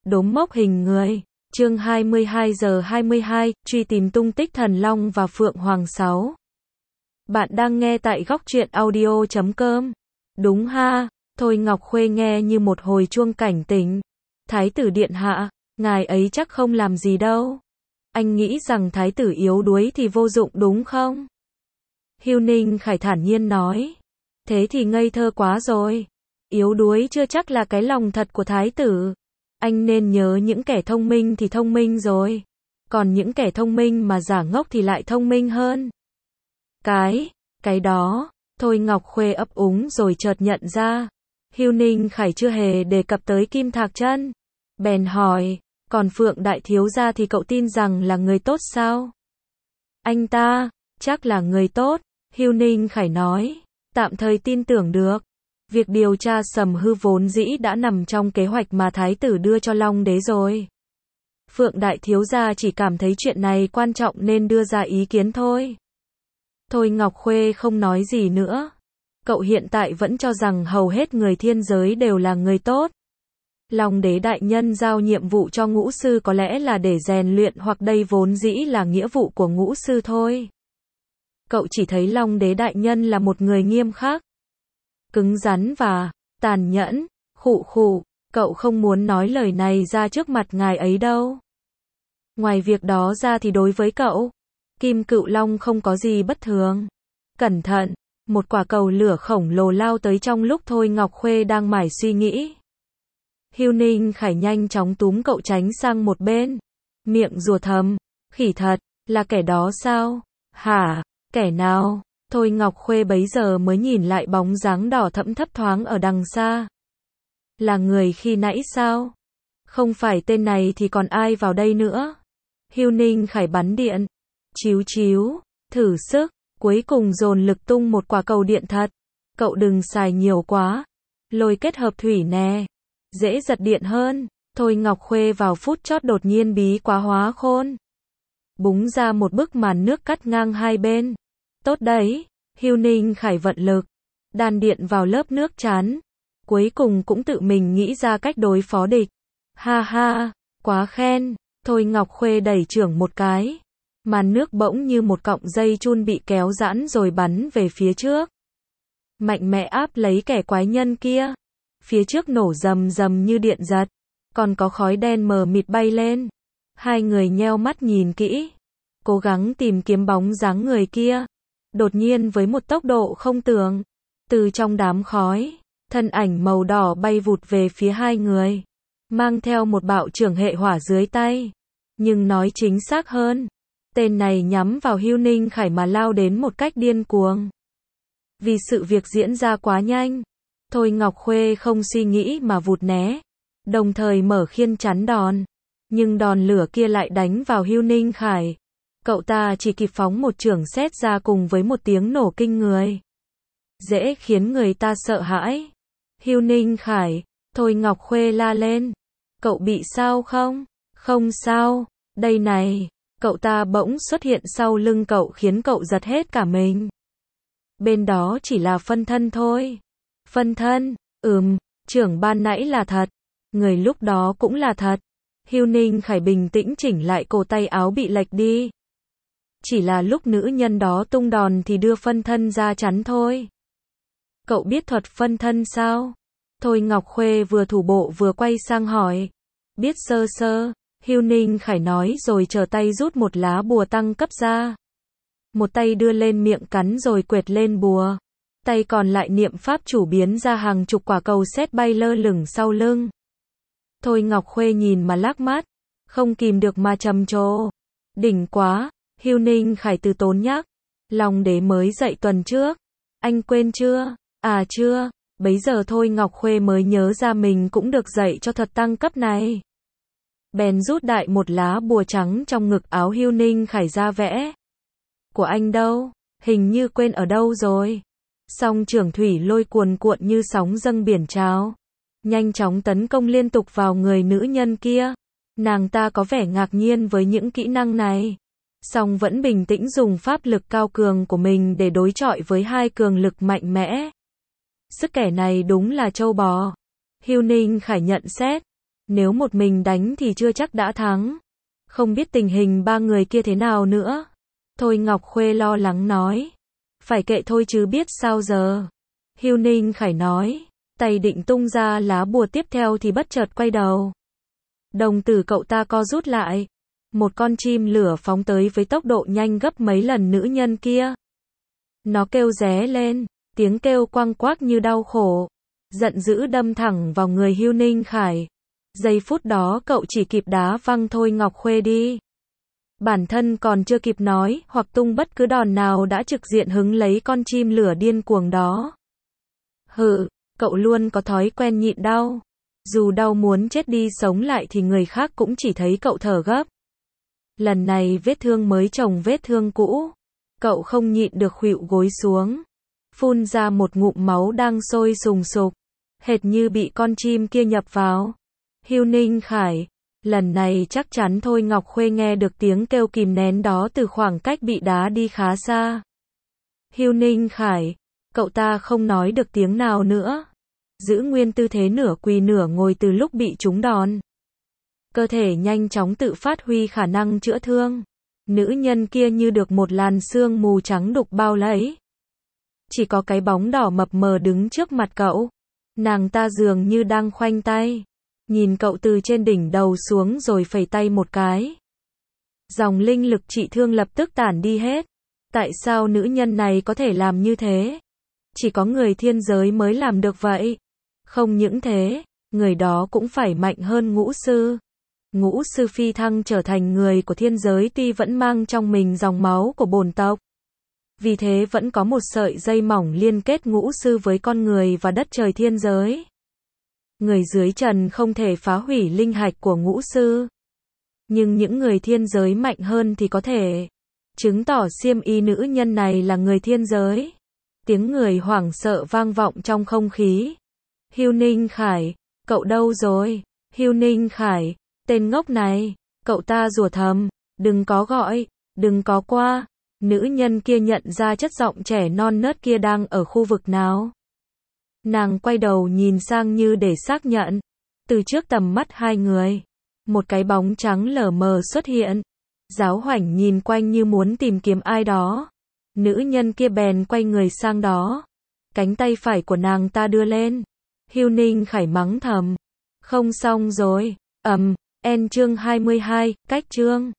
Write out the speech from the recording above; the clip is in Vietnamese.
Đốm mốc hình người. Chương 22:22, truy tìm tung tích Thần Long và Phượng Hoàng 6. Bạn đang nghe tại góc truyện audio.com. Đúng ha, Thôi Ngọc Khuê nghe như một hồi chuông cảnh tỉnh. Thái tử điện hạ, ngài ấy chắc không làm gì đâu. Anh nghĩ rằng thái tử yếu đuối thì vô dụng đúng không? Hưu Ninh Khải thản nhiên nói. Thế thì ngây thơ quá rồi. Yếu đuối chưa chắc là cái lòng thật của thái tử. Anh nên nhớ những kẻ thông minh thì thông minh rồi. Còn những kẻ thông minh mà giả ngốc thì lại thông minh hơn. Cái đó, Thôi Ngọc Khuê ấp úng rồi chợt nhận ra. Hưu Ninh Khải chưa hề đề cập tới Kim Thạc Chân. Bèn hỏi, còn Phượng Đại Thiếu Gia thì cậu tin rằng là người tốt sao? Anh ta, chắc là người tốt, Hưu Ninh Khải nói, tạm thời tin tưởng được. Việc điều tra Sầm Hư vốn dĩ đã nằm trong kế hoạch mà thái tử đưa cho Long Đế rồi. Phượng Đại Thiếu Gia chỉ cảm thấy chuyện này quan trọng nên đưa ra ý kiến thôi. Thôi Ngọc Khuê không nói gì nữa. Cậu hiện tại vẫn cho rằng hầu hết người thiên giới đều là người tốt. Long Đế đại nhân giao nhiệm vụ cho ngũ sư có lẽ là để rèn luyện hoặc đây vốn dĩ là nghĩa vụ của ngũ sư thôi. Cậu chỉ thấy Long Đế đại nhân là một người nghiêm khắc, cứng rắn và tàn nhẫn. Khụ, cậu không muốn nói lời này ra trước mặt ngài ấy đâu. Ngoài việc đó ra thì đối với cậu, Kim Cựu Long không có gì bất thường. Cẩn thận, một quả cầu lửa khổng lồ lao tới trong lúc Thôi Ngọc Khuê đang mải suy nghĩ. Hưu Ninh Khải nhanh chóng túm cậu tránh sang một bên, miệng rủa thầm, khỉ thật, là kẻ đó sao? Hả, kẻ nào? Thôi Ngọc Khuê bấy giờ mới nhìn lại bóng dáng đỏ thẫm thấp thoáng ở đằng xa. Là người khi nãy sao? Không phải tên này thì còn ai vào đây nữa? Hưu Ninh Khải bắn điện. Chíu, thử sức, cuối cùng dồn lực tung một quả cầu điện thật. Cậu đừng xài nhiều quá. Lôi kết hợp thủy nè. Dễ giật điện hơn. Thôi Ngọc Khuê vào phút chót đột nhiên bí quá hóa khôn. Búng ra một bức màn nước cắt ngang hai bên. Tốt đấy, Hưu Ninh Khải vận lực, đan điện vào lớp nước chắn. Cuối cùng cũng tự mình nghĩ ra cách đối phó địch. Ha, quá khen. Thôi Ngọc Khuê đẩy chưởng một cái. Màn nước bỗng như một cọng dây chun bị kéo giãn rồi bắn về phía trước. Mạnh mẽ áp lấy kẻ quái nhân kia. Phía trước nổ rầm rầm như điện giật. Còn có khói đen mờ mịt bay lên. Hai người nheo mắt nhìn kỹ, cố gắng tìm kiếm bóng dáng người kia. Đột nhiên với một tốc độ không tưởng, từ trong đám khói, thân ảnh màu đỏ bay vụt về phía hai người, mang theo một bạo chưởng hệ hỏa dưới tay. Nhưng nói chính xác hơn, tên này nhắm vào Hưu Ninh Khải mà lao đến một cách điên cuồng. Vì sự việc diễn ra quá nhanh, Thôi Ngọc Khuê không suy nghĩ mà vụt né, đồng thời mở khiên chắn đòn. Nhưng đòn lửa kia lại đánh vào Hưu Ninh Khải. Cậu ta chỉ kịp phóng một chưởng sét ra cùng với một tiếng nổ kinh người, dễ khiến người ta sợ hãi. Hưu Ninh Khải, Thôi Ngọc Khuê la lên. Cậu bị sao không? Không sao, đây này. Cậu ta bỗng xuất hiện sau lưng cậu khiến cậu giật hết cả mình. Bên đó chỉ là phân thân thôi. Phân thân, chưởng ban nãy là thật. Người lúc đó cũng là thật. Hưu Ninh Khải bình tĩnh chỉnh lại cổ tay áo bị lệch đi. Chỉ là lúc nữ nhân đó tung đòn thì đưa phân thân ra chắn thôi. Cậu biết thuật phân thân sao? Thôi Ngọc Khuê vừa thủ bộ vừa quay sang hỏi. Biết sơ sơ, Hưu Ninh Khải nói rồi trở tay rút một lá bùa tăng cấp ra. Một tay đưa lên miệng cắn rồi quệt lên bùa. Tay còn lại niệm pháp chủ biến ra hàng chục quả cầu sét bay lơ lửng sau lưng. Thôi Ngọc Khuê nhìn mà lác mắt, không kìm được mà trầm trồ. Đỉnh quá, Hưu Ninh Khải từ tốn nhắc. Long Đế mới dậy tuần trước. Anh quên chưa? À chưa, bấy giờ Thôi Ngọc Khuê mới nhớ ra mình cũng được dạy cho thuật tăng cấp này. Bèn rút đại một lá bùa trắng trong ngực áo Hưu Ninh Khải ra vẽ. Của anh đâu? Hình như quên ở đâu rồi. Song chưởng thủy lôi cuồn cuộn như sóng dâng biển trào, nhanh chóng tấn công liên tục vào người nữ nhân kia. Nàng ta có vẻ ngạc nhiên với những kỹ năng này, song vẫn bình tĩnh dùng pháp lực cao cường của mình để đối chọi với hai cường lực mạnh mẽ. Sức kẻ này đúng là trâu bò. Hưu Ninh Khải nhận xét. Nếu một mình đánh thì chưa chắc đã thắng. Không biết tình hình ba người kia thế nào nữa. Thôi Ngọc Khuê lo lắng nói. Phải kệ thôi chứ biết sao giờ. Hưu Ninh Khải nói. Tay định tung ra lá bùa tiếp theo thì bất chợt quay đầu. Đồng tử cậu ta co rút lại. Một con chim lửa phóng tới với tốc độ nhanh gấp mấy lần nữ nhân kia. Nó kêu ré lên, tiếng kêu quăng quác như đau khổ. Giận dữ đâm thẳng vào người Hưu Ninh Khải. Giây phút đó cậu chỉ kịp đá văng Thôi Ngọc Khuê đi. Bản thân còn chưa kịp nói hoặc tung bất cứ đòn nào đã trực diện hứng lấy con chim lửa điên cuồng đó. Hừ, cậu luôn có thói quen nhịn đau. Dù đau muốn chết đi sống lại thì người khác cũng chỉ thấy cậu thở gấp. Lần này vết thương mới chồng vết thương cũ. Cậu không nhịn được khuỵu gối xuống. Phun ra một ngụm máu đang sôi sùng sục. Hệt như bị con chim kia nhập vào. Hưu Ninh Khải. Lần này chắc chắn Thôi Ngọc Khuê nghe được tiếng kêu kìm nén đó từ khoảng cách bị đá đi khá xa. Hưu Ninh Khải. Cậu ta không nói được tiếng nào nữa. Giữ nguyên tư thế nửa quỳ nửa ngồi từ lúc bị trúng đòn. Cơ thể nhanh chóng tự phát huy khả năng chữa thương. Nữ nhân kia như được một làn sương mù trắng đục bao lấy. Chỉ có cái bóng đỏ mập mờ đứng trước mặt cậu. Nàng ta dường như đang khoanh tay. Nhìn cậu từ trên đỉnh đầu xuống rồi phẩy tay một cái. Dòng linh lực trị thương lập tức tản đi hết. Tại sao nữ nhân này có thể làm như thế? Chỉ có người thiên giới mới làm được vậy. Không những thế, người đó cũng phải mạnh hơn ngũ sư. Ngũ sư phi thăng trở thành người của thiên giới tuy vẫn mang trong mình dòng máu của bổn tộc. Vì thế vẫn có một sợi dây mỏng liên kết ngũ sư với con người và đất trời thiên giới. Người dưới trần không thể phá hủy linh hạch của ngũ sư. Nhưng những người thiên giới mạnh hơn thì có thể. Chứng tỏ xiêm y nữ nhân này là người thiên giới. Tiếng người hoảng sợ vang vọng trong không khí. Hưu Ninh Khải, cậu đâu rồi? Hưu Ninh Khải, tên ngốc này, cậu ta rủa thầm, đừng có gọi, đừng có qua. Nữ nhân kia nhận ra chất giọng trẻ non nớt kia đang ở khu vực nào. Nàng quay đầu nhìn sang như để xác nhận. Từ trước tầm mắt hai người, một cái bóng trắng lờ mờ xuất hiện. Giáo Hoảnh nhìn quanh như muốn tìm kiếm ai đó. Nữ nhân kia bèn quay người sang đó. Cánh tay phải của nàng ta đưa lên. Hưu Ninh Khải mắng thầm. Không xong rồi. Chương 22, cách chương.